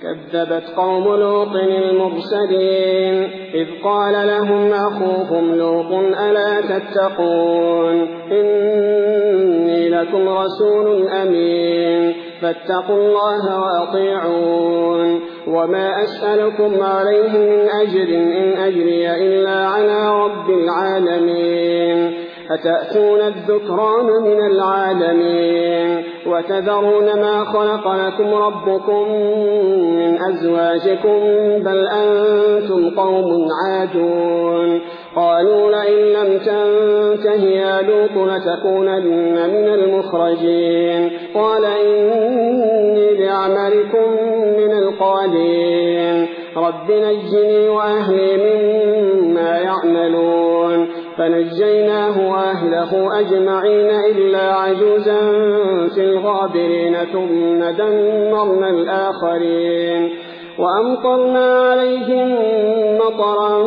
كذبت قوم لوط المرسلين إذ قال لهم أخوهم لوط ألا تتقون إني لكم رسول أمين فاتقوا الله وأطيعون وما أسألكم عليه من أجر إن أجري إلا على رب العالمين أتأتون الذكران من العالمين وتذرون ما خلق لكم ربكم من أزواجكم بل أنتم قوم عادون قالوا لئن لم تنته يا لوط لتكونن من المخرجين قال إني لعملكم من القالين رب نجني وأهلي مما يعملون فنجيناه وأهله أجمعين إلا عجوزا في الغابرين ثم دمرنا الآخرين وأمطرنا عليهم مطرا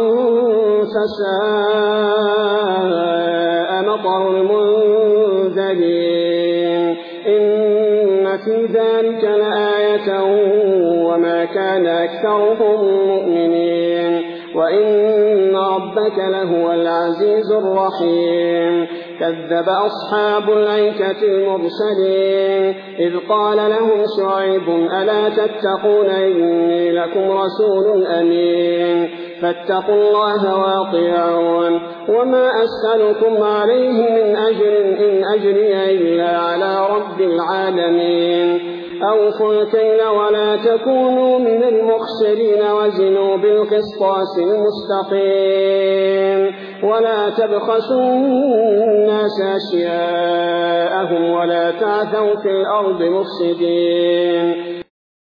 فساء مطر المنذرين إن في ذلك لآية وما كان أكثرهم مؤمنين وإن ربك لهو العزيز الرحيم كذب أصحاب الأيكة المرسلين إذ قال لهم شعيب ألا تتقون إني لكم رسول أمين فاتقوا الله وأطيعون وما أسألكم عليه من أجر إن أجري إلا على رب العالمين أوفوا الكيل ولا تكونوا من المخسرين وزنوا بالقسطاس المستقيم ولا تبخسوا الناس أشياءهم ولا تعثوا في الأرض مفسدين